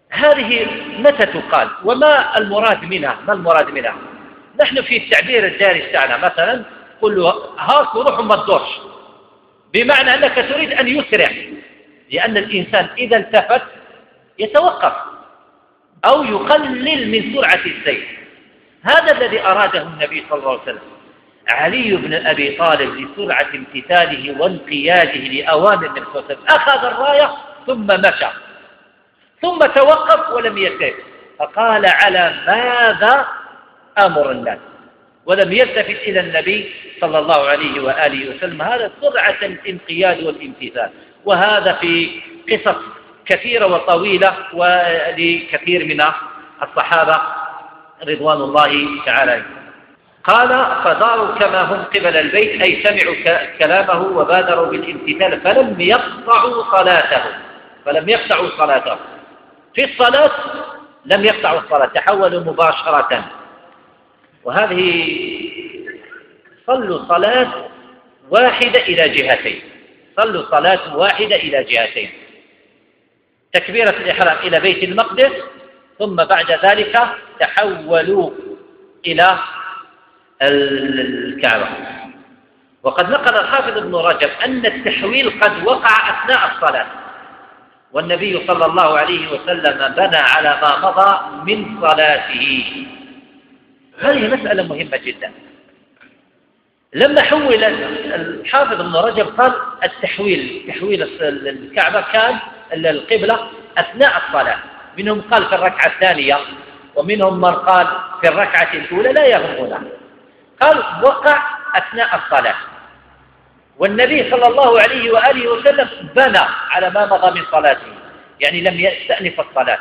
هذه متى تقال وما المراد منها؟ ما المراد منها؟ نحن في التعبير الجاري بتاعنا مثلا قل له هاك وروح وما تدورش، بمعنى أنك تريد أن يسرع، لأن الإنسان إذا التفت يتوقف أو يقلل من سرعة السير. هذا الذي أراده النبي صلى الله عليه وسلم. علي بن أبي طالب لسرعة امتثاله وانقياده لأوامر النبي صلى الله عليه وسلم أخذ الراية ثم مشى، ثم توقف ولم يلتفت، فقال على ماذا أمر الناس، ولم يلتفت إلى النبي صلى الله عليه وآله وسلم. هذا سرعة الانقياد والامتثال، وهذا في قصص كثيرة وطويلة ولكثير من الصحابة رضوان الله تعالى. قال فداروا كما هم قبل البيت، أي سمعوا كلامه وبادروا بالامتثال فلم يقطعوا صلاته فلم يقطعوا صلاته في الصلاة لم يقطعوا الصلاة، تحولوا مباشرة. وهذه صلوا صلاة واحدة إلى جهتين، صلوا صلاة واحدة إلى جهتين، تكبيرة الإحرام إلى بيت المقدس، ثم بعد ذلك تحولوا إلى الكعبة. وقد نقل الحافظ ابن رجب أن التحويل قد وقع أثناء الصلاة، والنبي صلى الله عليه وسلم بنى على ما مضى من صلاته. هذه مسألة مهمة جدا. لما حول الحافظ ابن رجب قال التحويل تحويل الكعبة كان القبلة أثناء الصلاة، منهم قال في الركعة الثانية ومنهم من قال في الركعة الأولى، لا يهمنا، قال وقع أثناء الصلاة، والنبي صلى الله عليه وآله وسلم بنى على ما مضى من صلاته، يعني لم يستأنف الصلاة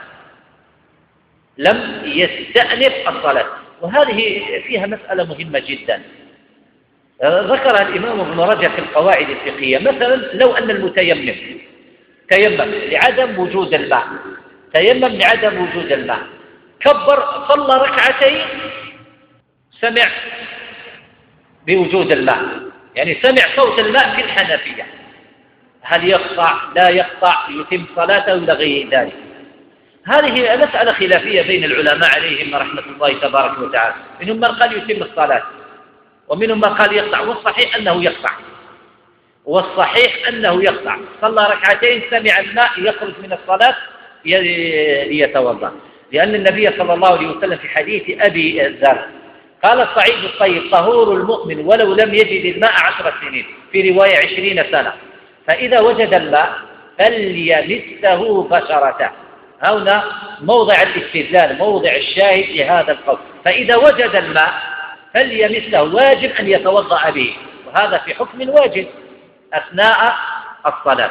لم يستأنف الصلاة. وهذه فيها مسألة مهمة جدا ذكرها الإمام ابن رجب في القواعد الفقهية. مثلا لو أن المتيمم تيمم لعدم وجود الماء تيمم لعدم وجود الماء كبر صلى ركعتين، سمع بوجود الماء، يعني سمع صوت الماء في الحنفية، هل يقطع لا يقطع يتم صلاته إلى غير ذلك؟ هذه مسألة خلافية بين العلماء عليهم رحمة الله تبارك وتعالى، منهم من قال يتم الصلاة ومنهم من قال يقطع، والصحيح أنه يقطع والصحيح أنه يقطع صلى ركعتين سمع الماء يخرج من الصلاة ليتوضأ، لأن النبي صلى الله عليه وسلم في حديث أبي ذر قال الصعيد الطيب طهور المؤمن ولو لم يجد الماء عشر سنين، في رواية عشرين سنة، فإذا وجد الماء فليمسه بشرته. هنا موضع الاستدلال، موضع الشاهد لهذا القول، فإذا وجد الماء فليمسه، واجب أن يتوضأ به، وهذا في حكم واجب أثناء الصلاة.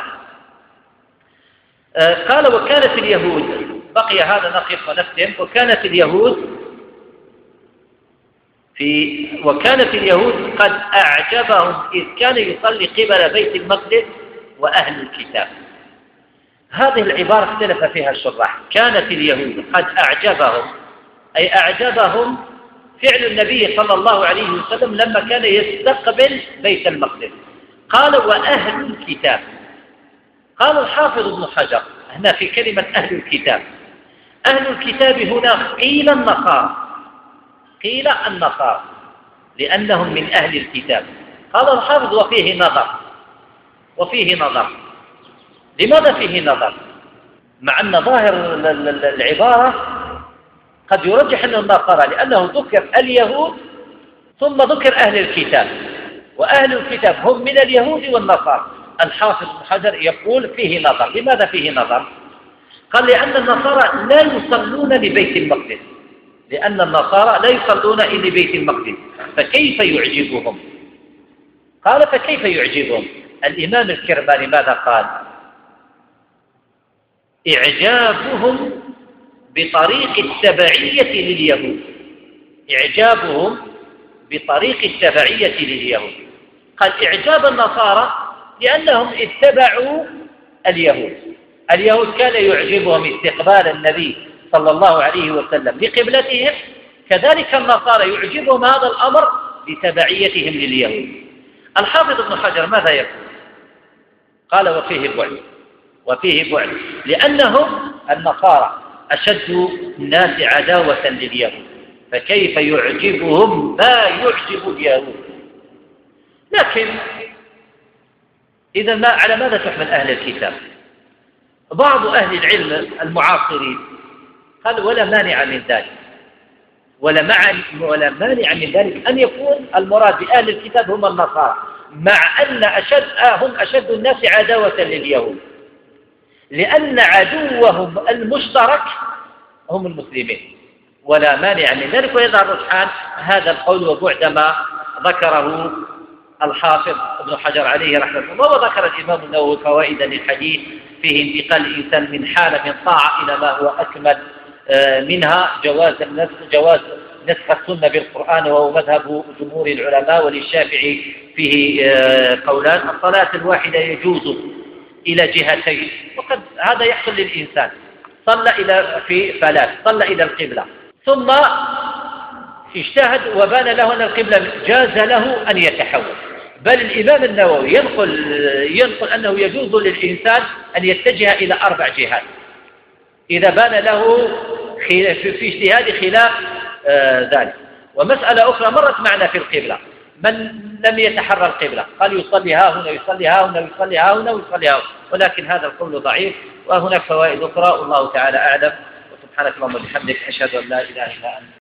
آه قال وكانت اليهود، بقي هذا نقف ونختم، وكانت اليهود في وكانت اليهود قد أعجبهم إذ كان يصلي قبل بيت المقدس وأهل الكتاب. هذه العبارة اختلف فيها الشراح. كانت اليهود قد أعجبهم، أي أعجبهم فعل النبي صلى الله عليه وسلم لما كان يستقبل بيت المقدس. قال وأهل الكتاب، قال الحافظ ابن حجر هنا في كلمة أهل الكتاب، أهل الكتاب هنا قيل النصارى، قيل النصارى لأنهم من أهل الكتاب. قال الحافظ وفيه نظر وفيه نظر لماذا فيه نظر؟ مع أن ظاهر العبارة قد يرجح أنه النصارى، لأنه ذكر اليهود ثم ذكر أهل الكتاب، وأهل الكتاب هم من اليهود والنصارى. الحافظ ابن حجر يقول فيه نظر. لماذا فيه نظر؟ قال لأن النصارى لا يصلون لبيت المقدس، لأن النصارى لا يصلون إلى بيت المقدس، فكيف يعجبهم؟ قال فكيف يعجبهم؟ الإمام الكرماني ماذا قال؟ إعجابهم بطريق التبعية لليهود، إعجابهم بطريق التبعية لليهود. قال إعجاب النصارى لأنهم اتبعوا اليهود، اليهود كان يعجبهم استقبال النبي صلى الله عليه وسلم لقبلتهم، كذلك النصارى يعجبهم هذا الأمر لتبعيتهم لليهود. الحافظ ابن حجر ماذا يقول؟ قال وفيه بعد وفيه بعد لأنهم النصارى أشد الناس عداوة لليهود، فكيف يعجبهم ما يعجب اليهود؟ لكن إذا ما على ماذا تحمل أهل الكتاب؟ بعض أهل العلم المعاصرين قال ولا مانع من ذلك، ولا, مع ولا مانع من ذلك أن يكون المراد بأهل الكتاب هم النصارى، مع أن أشد هم أشد الناس عداوة لليهود، لأن عدوهم المشترك هم المسلمين، ولا مانع من ذلك. ويظهر رجحان هذا القول وبعد ما ذكره الحافظ ابن حجر عليه رحمه الله، وذكر الإمام النووي فوائدا للحديث فيه انتقال الإنسان من حالة من طاعة إلى ما هو أكمل منها، جواز النسخ جواز نسخ السنة بالقرآن، وهو مذهب جمهور العلماء، وللشافعي فيه قولان. الصلاة الواحدة يجوز إلى جهتين، وقد هذا يحصل للإنسان، صلى إلى في ثلاث، صلى إلى القبلة ثم اجتهد وبان له أن القبلة جاز له أن يتحول، بل الإمام النووي ينقل, ينقل أنه يجوز للإنسان أن يتجه إلى أربع جهات إذا بان له في اجتهاد خلاف آه ذلك. ومسألة أخرى مرت معنا في القبلة، من لم يتحرى القبلة قال يصلي ها هنا يصلي ها هنا يصلي ها هنا ويصلي ها هنا، ولكن هذا القول ضعيف. وهناك فوائد أخرى والله تعالى أعلم. وسبحانك اللهم وبحمدك أشهد أن لا إله إلا أنت.